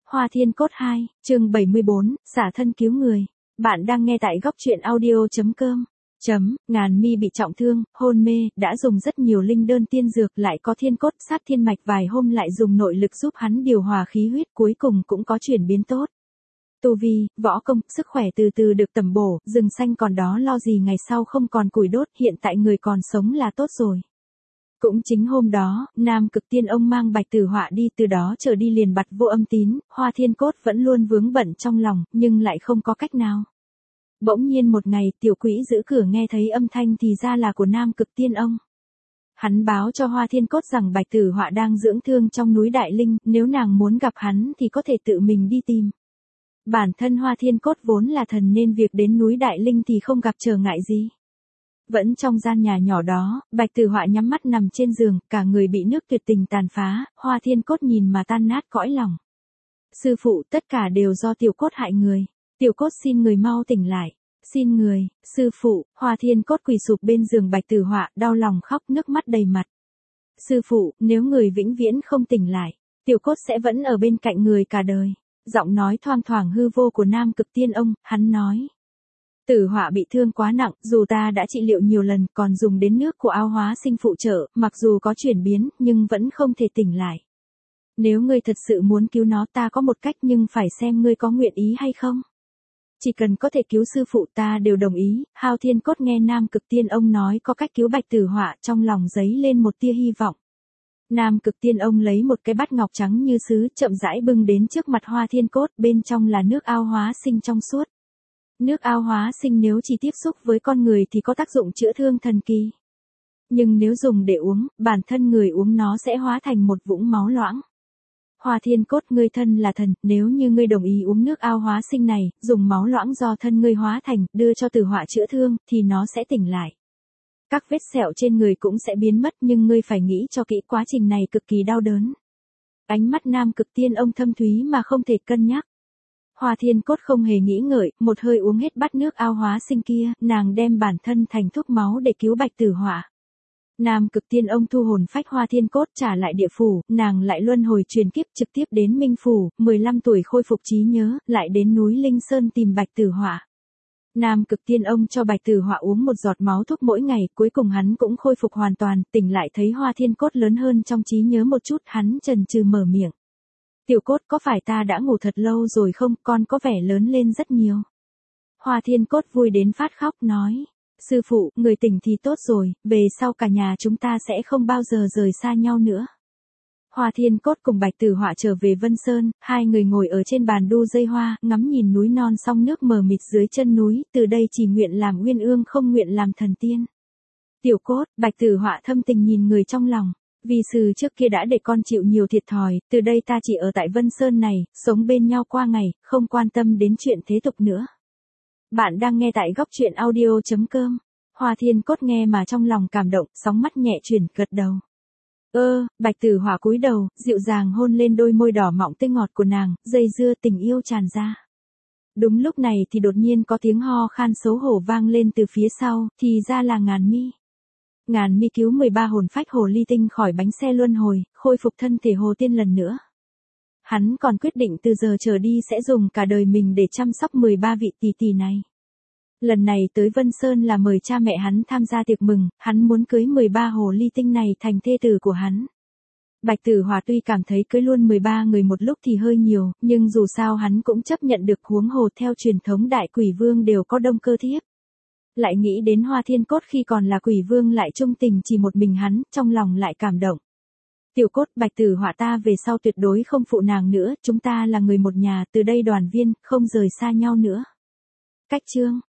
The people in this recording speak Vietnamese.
Hoa Thiên Cốt 2, chương 74, xả thân cứu người. Bạn đang nghe tại góc truyện audio.com. Ngàn Mi bị trọng thương, hôn mê, đã dùng rất nhiều linh đơn tiên dược, lại có thiên cốt sát thiên mạch, vài hôm lại dùng nội lực giúp hắn điều hòa khí huyết, cuối cùng cũng có chuyển biến tốt. Tu vi, võ công, sức khỏe từ từ được tầm bổ, rừng xanh còn đó lo gì ngày sau không còn củi đốt, hiện tại người còn sống là tốt rồi. Cũng chính hôm đó, Nam Cực Tiên ông mang Bạch Tử Họa đi, từ đó trở đi liền bặt vô âm tín, Hoa Thiên Cốt vẫn luôn vướng bận trong lòng, nhưng lại không có cách nào. Bỗng nhiên một ngày, tiểu quỷ giữ cửa nghe thấy âm thanh thì ra là của Nam Cực Tiên ông. Hắn báo cho Hoa Thiên Cốt rằng Bạch Tử Họa đang dưỡng thương trong núi Đại Linh, nếu nàng muốn gặp hắn thì có thể tự mình đi tìm. Bản thân Hoa Thiên Cốt vốn là thần nên việc đến núi Đại Linh thì không gặp trở ngại gì. Vẫn trong gian nhà nhỏ đó, Bạch Tử Họa nhắm mắt nằm trên giường, cả người bị nước tuyệt tình tàn phá, Hoa Thiên Cốt nhìn mà tan nát cõi lòng. Sư phụ, tất cả đều do tiểu cốt hại người. Tiểu cốt xin người mau tỉnh lại. Xin người, sư phụ. Hoa Thiên Cốt quỳ sụp bên giường Bạch Tử Họa, đau lòng khóc nước mắt đầy mặt. Sư phụ, nếu người vĩnh viễn không tỉnh lại, tiểu cốt sẽ vẫn ở bên cạnh người cả đời. Giọng nói thoang thoảng hư vô của Nam Cực Tiên ông, hắn nói. Tử Họa bị thương quá nặng, dù ta đã trị liệu nhiều lần, còn dùng đến nước của ao hóa sinh phụ trợ, mặc dù có chuyển biến, nhưng vẫn không thể tỉnh lại. Nếu ngươi thật sự muốn cứu nó, ta có một cách, nhưng phải xem ngươi có nguyện ý hay không. Chỉ cần có thể cứu sư phụ ta đều đồng ý. Hao Thiên Cốt nghe Nam Cực Tiên ông nói có cách cứu Bạch Tử Họa, trong lòng dấy lên một tia hy vọng. Nam Cực Tiên ông lấy một cái bát ngọc trắng như sứ, chậm rãi bưng đến trước mặt Hoa Thiên Cốt, bên trong là nước ao hóa sinh trong suốt. Nước ao hóa sinh nếu chỉ tiếp xúc với con người thì có tác dụng chữa thương thần kỳ. Nhưng nếu dùng để uống, bản thân người uống nó sẽ hóa thành một vũng máu loãng. Hoa Thiên Cốt, ngươi thân là thần, nếu như ngươi đồng ý uống nước ao hóa sinh này, dùng máu loãng do thân ngươi hóa thành, đưa cho Tử Họa chữa thương, thì nó sẽ tỉnh lại. Các vết sẹo trên người cũng sẽ biến mất, nhưng ngươi phải nghĩ cho kỹ, quá trình này cực kỳ đau đớn. Ánh mắt Nam Cực Tiên ông thâm thúy mà không thể cân nhắc. Hoa Thiên Cốt không hề nghĩ ngợi, một hơi uống hết bát nước ao hóa sinh kia, nàng đem bản thân thành thuốc máu để cứu Bạch Tử Họa. Nam Cực Tiên ông thu hồn phách Hoa Thiên Cốt trả lại địa phủ, nàng lại luân hồi truyền kiếp trực tiếp đến Minh Phủ, 15 tuổi khôi phục trí nhớ, lại đến núi Linh Sơn tìm Bạch Tử Họa. Nam Cực Tiên ông cho Bạch Tử Họa uống một giọt máu thuốc mỗi ngày, cuối cùng hắn cũng khôi phục hoàn toàn, tỉnh lại thấy Hoa Thiên Cốt lớn hơn trong trí nhớ một chút, hắn chần chừ mở miệng. Tiểu Cốt, có phải ta đã ngủ thật lâu rồi không, con có vẻ lớn lên rất nhiều. Hoa Thiên Cốt vui đến phát khóc nói. Sư phụ, người tỉnh thì tốt rồi, về sau cả nhà chúng ta sẽ không bao giờ rời xa nhau nữa. Hoa Thiên Cốt cùng Bạch Tử Họa trở về Vân Sơn, hai người ngồi ở trên bàn đu dây hoa, ngắm nhìn núi non song nước mờ mịt dưới chân núi, từ đây chỉ nguyện làm uyên ương không nguyện làm thần tiên. Tiểu Cốt, Bạch Tử Họa thâm tình nhìn người trong lòng. Vì sư trước kia đã để con chịu nhiều thiệt thòi, từ đây ta chỉ ở tại Vân Sơn này, sống bên nhau qua ngày, không quan tâm đến chuyện thế tục nữa. Bạn đang nghe tại góc truyện audio.com. Hoa Thiên Cốt nghe mà trong lòng cảm động, sóng mắt nhẹ chuyển, gật đầu. Bạch Tử Họa cúi đầu, dịu dàng hôn lên đôi môi đỏ mọng tươi ngọt của nàng, dây dưa tình yêu tràn ra. Đúng lúc này thì đột nhiên có tiếng ho khan xấu hổ vang lên từ phía sau, thì ra là Ngàn Mi. Ngàn Mi cứu 13 hồn phách hồ ly tinh khỏi bánh xe luân hồi, khôi phục thân thể hồ tiên lần nữa. Hắn còn quyết định từ giờ trở đi sẽ dùng cả đời mình để chăm sóc 13 vị tỷ tỷ này. Lần này tới Vân Sơn là mời cha mẹ hắn tham gia tiệc mừng, hắn muốn cưới 13 hồ ly tinh này thành thê tử của hắn. Bạch Tử Họa tuy cảm thấy cưới luôn 13 người một lúc thì hơi nhiều, nhưng dù sao hắn cũng chấp nhận được, huống hồ theo truyền thống đại quỷ vương đều có đông cơ thiếp. Lại nghĩ đến Hoa Thiên Cốt khi còn là quỷ vương lại trung tình chỉ một mình hắn, trong lòng lại cảm động. Tiểu Cốt, Bạch Tử Họa ta về sau tuyệt đối không phụ nàng nữa, chúng ta là người một nhà, từ đây đoàn viên, không rời xa nhau nữa. Cách chương